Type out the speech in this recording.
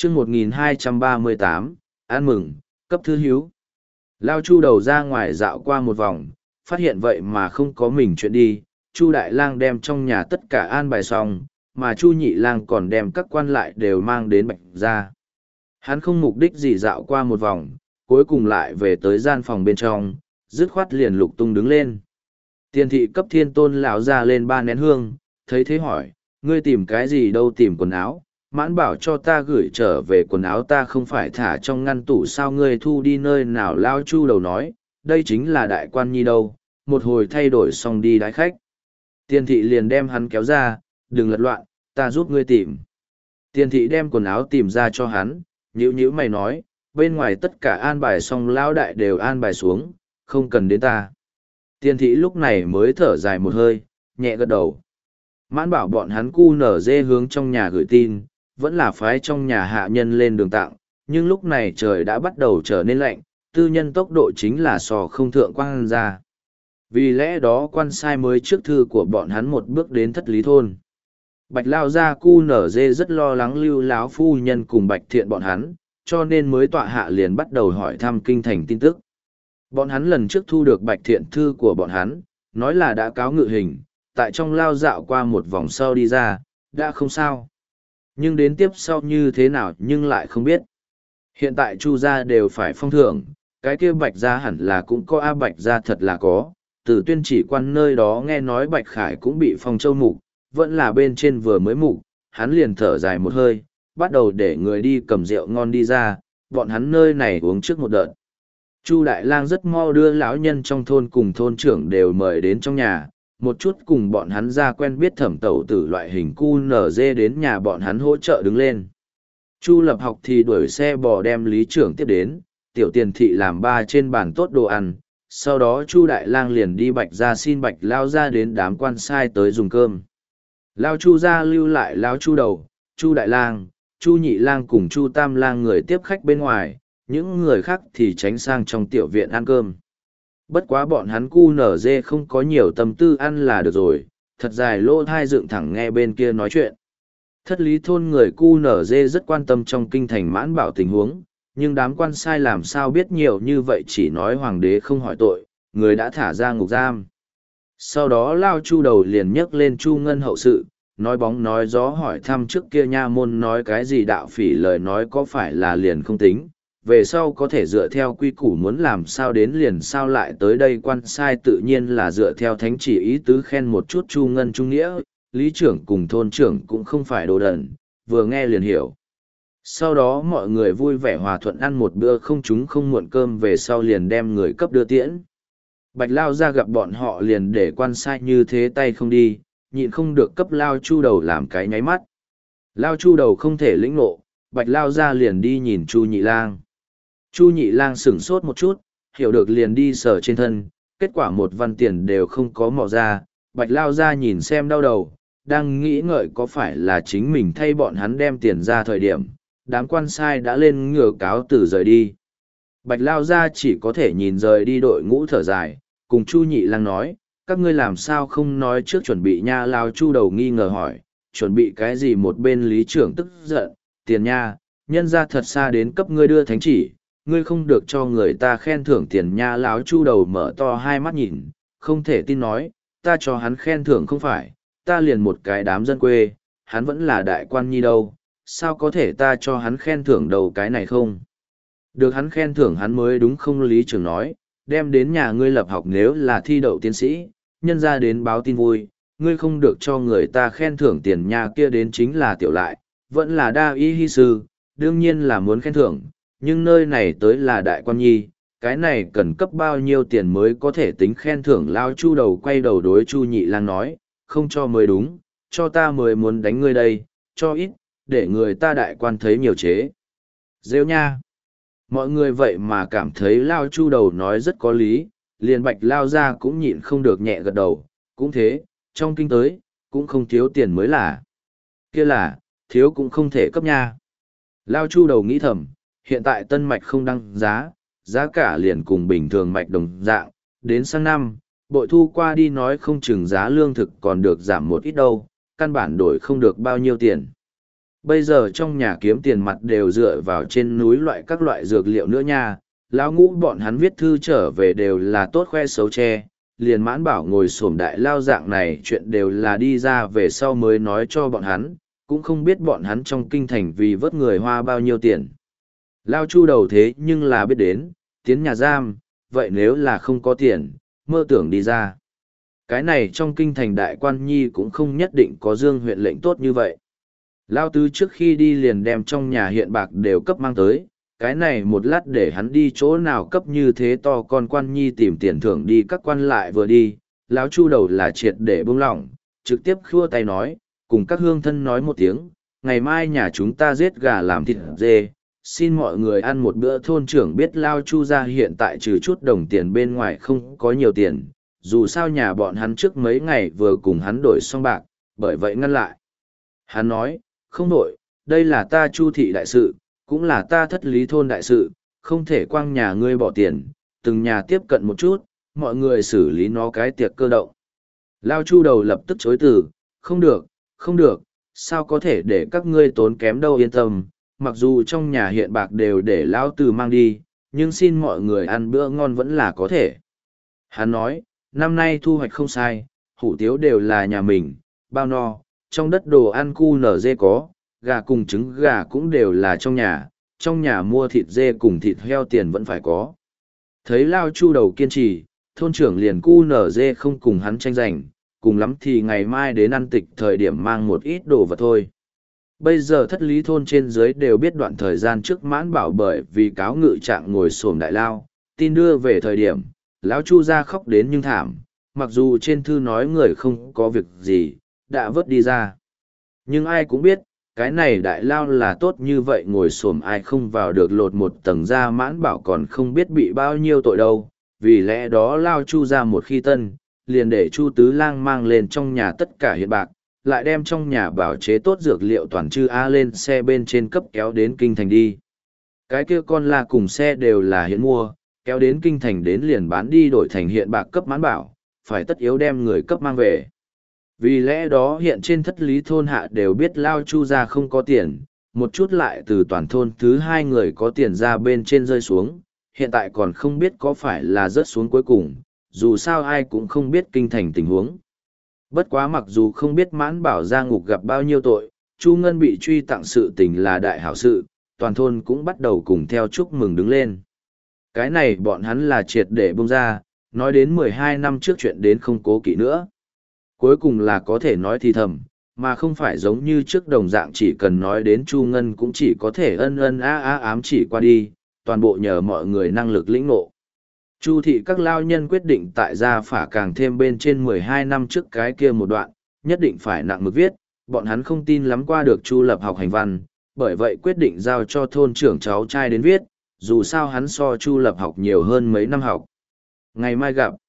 chương 1238, ăn mừng, cấp thư hiếu. Lao Chu đầu ra ngoài dạo qua một vòng, phát hiện vậy mà không có mình chuyện đi. Chu Đại Lang đem trong nhà tất cả an bài xong, mà Chu Nhị Lang còn đem các quan lại đều mang đến Bạch gia. Hắn không mục đích gì dạo qua một vòng, cuối cùng lại về tới gian phòng bên trong, dứt khoát liền lục tung đứng lên. Tiền thị cấp Thiên Tôn lão ra lên 3 nén hương, thấy thế hỏi, ngươi tìm cái gì đâu? Tìm quần áo. Mãn bảo cho ta gửi trở về quần áo, ta không phải thả trong ngăn tủ sao, ngươi thu đi nơi nào? Lao Chu đầu nói, đây chính là đại quan nhi đâu, một hồi thay đổi xong đi đái khách. Tiền thị liền đem hắn kéo ra, đừng lật loạn, ta giúp ngươi tìm. Tiền thị đem quần áo tìm ra cho hắn, nhíu mày nói, bên ngoài tất cả an bài xong, lão đại đều an bài xuống, không cần đến ta. Tiền thị lúc này mới thở dài một hơi, nhẹ gật đầu. Mãn bảo bọn hắn cu nở dê hướng trong nhà gửi tin, vẫn là phái trong nhà hạ nhân lên đường tặng, nhưng lúc này trời đã bắt đầu trở nên lạnh, tư nhân tốc độ chính là sò không thượng quan ra. Vì lẽ đó quan sai mới trước thư của bọn hắn một bước đến Thất Lý thôn. Bạch lao gia cu nở dê rất lo lắng Lưu láo phu nhân cùng Bạch Thiện bọn hắn, cho nên mới tọa hạ liền bắt đầu hỏi thăm kinh thành tin tức. Bọn hắn lần trước thu được Bạch Thiện thư của bọn hắn, nói là đã cáo ngự hình, tại trong lao dạo qua một vòng sau đi ra, đã không sao. Nhưng đến tiếp sau như thế nào nhưng lại không biết. Hiện tại Chu gia đều phải phong thưởng, cái kia Bạch gia hẳn là cũng có, Bạch gia thật là có. Từ tuyên chỉ quan nơi đó nghe nói Bạch Khải cũng bị phong châu mục, vẫn là bên trên vừa mới mục, hắn liền thở dài một hơi, bắt đầu để người đi cầm rượu ngon đi ra, bọn hắn nơi này uống trước một đợt. Chu Đại Lang rất mau đưa lão nhân trong thôn cùng thôn trưởng đều mời đến trong nhà, một chút cùng bọn hắn ra quen biết Thẩm tẩu tử loại hình cu nở dê đến nhà bọn hắn hỗ trợ đứng lên. Chu Lập Học thì đuổi xe bò đem lý trưởng tiếp đến, tiểu tiền thị làm ba trên bàn tốt đồ ăn, sau đó Chu Đại Lang liền đi Bạch gia xin Bạch lao ra đến đám quan sai tới dùng cơm. Lao Chu gia lưu lại Lao Chu đầu, Chu Đại Lang, Chu Nhị Lang cùng Chu Tam Lang người tiếp khách bên ngoài, những người khác thì tránh sang trong tiểu viện ăn cơm. Bất quá bọn hắn cu nở dê không có nhiều tâm tư ăn là được rồi, thật dài lỗ thai dựng thẳng nghe bên kia nói chuyện. Thất Lý thôn người cu nở dê rất quan tâm trong kinh thành Mãn Bảo tình huống, nhưng đám quan sai làm sao biết nhiều như vậy, chỉ nói hoàng đế không hỏi tội, người đã thả ra ngục giam. Sau đó Lao Chu đầu liền nhắc lên Chu Ngân hậu sự, nói bóng nói gió hỏi thăm trước kia nha môn nói cái gì đạo phỉ lời nói có phải là liền không tính, về sau có thể dựa theo quy củ muốn làm sao đến liền sao lại tới đây. Quan sai tự nhiên là dựa theo thánh chỉ ý tứ khen một chút Chu Ngân trung nghĩa, lý trưởng cùng thôn trưởng cũng không phải đồ đần, vừa nghe liền hiểu. Sau đó mọi người vui vẻ hòa thuận ăn một bữa không trúng không muộn cơm, về sau liền đem người cấp đưa tiễn. Bạch Lao ra gặp bọn họ liền để quan sai như thế tay không đi, nhịn không được cấp Lao Chu đầu làm cái nháy mắt. Lao Chu đầu không thể lĩnh nộ, Bạch Lao ra liền đi nhìn Chu Nhị Lang. Chu Nhị Lang sửng sốt một chút, hiểu được liền đi sờ trên thân, kết quả một văn tiền đều không có mò ra. Bạch Lao ra nhìn xem đau đầu, đang nghĩ ngợi có phải là chính mình thay bọn hắn đem tiền ra thời điểm, đám quan sai đã lên ngựa cáo từ rời đi. Bạch Lao ra chỉ có thể nhìn rời đi đội ngũ thở dài, cùng Chu Nhị Lang nói, các ngươi làm sao không nói trước chuẩn bị nha? Lao Chu đầu nghi ngờ hỏi, chuẩn bị cái gì? Một bên lý trưởng tức giận, tiền nha, nhân ra thật xa đến cấp ngươi đưa thánh chỉ, ngươi không được cho người ta khen thưởng tiền nha? Lão Chu đầu mở to hai mắt nhìn, không thể tin nói, ta cho hắn khen thưởng không phải, ta liền một cái đám dân quê, hắn vẫn là đại quan nhi đâu, sao có thể ta cho hắn khen thưởng đầu cái này không? Được hắn khen thưởng hắn mới đúng không? Lý trưởng nói, đem đến nhà ngươi Lập Học nếu là thi đậu tiến sĩ, nhân ra đến báo tin vui, ngươi không được cho người ta khen thưởng tiền nha? Kia đến chính là tiểu lại, vẫn là đa y hy sư, đương nhiên là muốn khen thưởng, nhưng nơi này tới là đại quan nhi, cái này cần cấp bao nhiêu tiền mới có thể tính khen thưởng? Lao Chu đầu quay đầu đối Chu Nhị Lang nói, không cho mới đúng, cho ta mới muốn đánh ngươi đây, cho ít, để người ta đại quan thấy nhiều chế. Rêu nha! Mọi người vậy mà cảm thấy Lao Chu đầu nói rất có lý, liền Bạch Lao ra cũng nhịn không được nhẹ gật đầu, cũng thế, trong kinh tới, cũng không thiếu tiền mới là. Kia là, thiếu cũng không thể cấp nha. Lao Chu đầu nghĩ thầm, hiện tại tân mạch không đăng giá, giá cả liền cùng bình thường mạch đồng dạng, đến sang năm, bội thu qua đi nói không chừng giá lương thực còn được giảm một ít đâu, căn bản đổi không được bao nhiêu tiền. Bây giờ trong nhà kiếm tiền mặt đều dựa vào trên núi loại các loại dược liệu nữa nha, lão ngũ bọn hắn viết thư trở về đều là tốt khoe xấu che, liền Mãn Bảo ngồi xổm đại lao dạng này chuyện đều là đi ra về sau mới nói cho bọn hắn, cũng không biết bọn hắn trong kinh thành vì vớt người Hoa bao nhiêu tiền. Lao Chu đầu thế nhưng là biết đến, tiến nhà giam, vậy nếu là không có tiền, mơ tưởng đi ra. Cái này trong kinh thành đại quan nhi cũng không nhất định có dương huyện lệnh tốt như vậy. Lao Tứ trước khi đi liền đem trong nhà hiện bạc đều cấp mang tới, cái này một lát để hắn đi chỗ nào cấp như thế to con quan nhi tìm tiền thưởng đi các quan lại vừa đi, lão Chu đầu là triệt để buông lỏng, trực tiếp khua tay nói, cùng các hương thân nói một tiếng, ngày mai nhà chúng ta giết gà làm thịt dê, xin mọi người ăn một bữa. Thôn trưởng biết Lao Chu ra hiện tại trừ chút đồng tiền bên ngoài không có nhiều tiền, dù sao nhà bọn hắn trước mấy ngày vừa cùng hắn đổi xong bạc, bởi vậy ngăn lại. Hắn nói, không đổi, đây là ta Chu thị đại sự, cũng là ta Thất Lý thôn đại sự, không thể quang nhà ngươi bỏ tiền, từng nhà tiếp cận một chút, mọi người xử lý nó cái tiệc cơ động. Lao Chu đầu lập tức chối từ, không được, không được, sao có thể để các ngươi tốn kém đâu, yên tâm, mặc dù trong nhà hiện bạc đều để Lão Từ mang đi, nhưng xin mọi người ăn bữa ngon vẫn là có thể. Hắn nói, năm nay thu hoạch không sai, hủ tiếu đều là nhà mình, bao no, trong đất đồ ăn cu nở dê có, gà cùng trứng gà cũng đều là trong nhà mua thịt dê cùng thịt heo tiền vẫn phải có. Thấy Lao Chu đầu kiên trì, thôn trưởng liền cu nở dê không cùng hắn tranh giành, cùng lắm thì ngày mai đến ăn tịch thời điểm mang một ít đồ vật thôi. Bây giờ Thất Lý thôn trên dưới đều biết đoạn thời gian trước Mãn Bảo bởi vì cáo ngự trạng ngồi xổm đại lao, tin đưa về thời điểm, lão Chu ra khóc đến nhưng thảm, mặc dù trên thư nói người không có việc gì, đã vớt đi ra. Nhưng ai cũng biết, cái này đại lao là tốt như vậy ngồi xổm ai không vào được lột một tầng ra. Mãn Bảo còn không biết bị bao nhiêu tội đâu, vì lẽ đó Lao Chu ra một khi tân, liền để Chu Tứ Lang mang lên trong nhà tất cả hiện bạc, lại đem trong nhà bảo chế tốt dược liệu toàn chư A lên xe bên trên cấp kéo đến kinh thành đi. Cái kia con la cùng xe đều là hiện mua, kéo đến kinh thành đến liền bán đi đổi thành hiện bạc cấp Mãn Bảo, phải tất yếu đem người cấp mang về. Vì lẽ đó hiện trên Thất Lý thôn hạ đều biết Lao Chu ra không có tiền, một chút lại từ toàn thôn thứ hai người có tiền ra bên trên rơi xuống, hiện tại còn không biết có phải là rớt xuống cuối cùng, dù sao ai cũng không biết kinh thành tình huống. Bất quá mặc dù không biết Mãn Bảo ra ngục gặp bao nhiêu tội, Chu Ngân bị truy tặng sự tình là đại hảo sự, toàn thôn cũng bắt đầu cùng theo chúc mừng đứng lên. Cái này bọn hắn là triệt để bông ra, nói đến 12 năm trước chuyện đến không cố kỵ nữa. Cuối cùng là có thể nói thì thầm, mà không phải giống như trước đồng dạng chỉ cần nói đến Chu Ngân cũng chỉ có thể ân ân á á ám chỉ qua đi, toàn bộ nhờ mọi người năng lực lĩnh ngộ. Chu thị các lao nhân quyết định tại gia phả càng thêm bên trên 12 năm trước cái kia một đoạn, nhất định phải nặng mực viết, bọn hắn không tin lắm qua được Chu Lập học hành văn, bởi vậy quyết định giao cho thôn trưởng cháu trai đến viết, dù sao hắn so Chu Lập học nhiều hơn mấy năm học. Ngày mai gặp.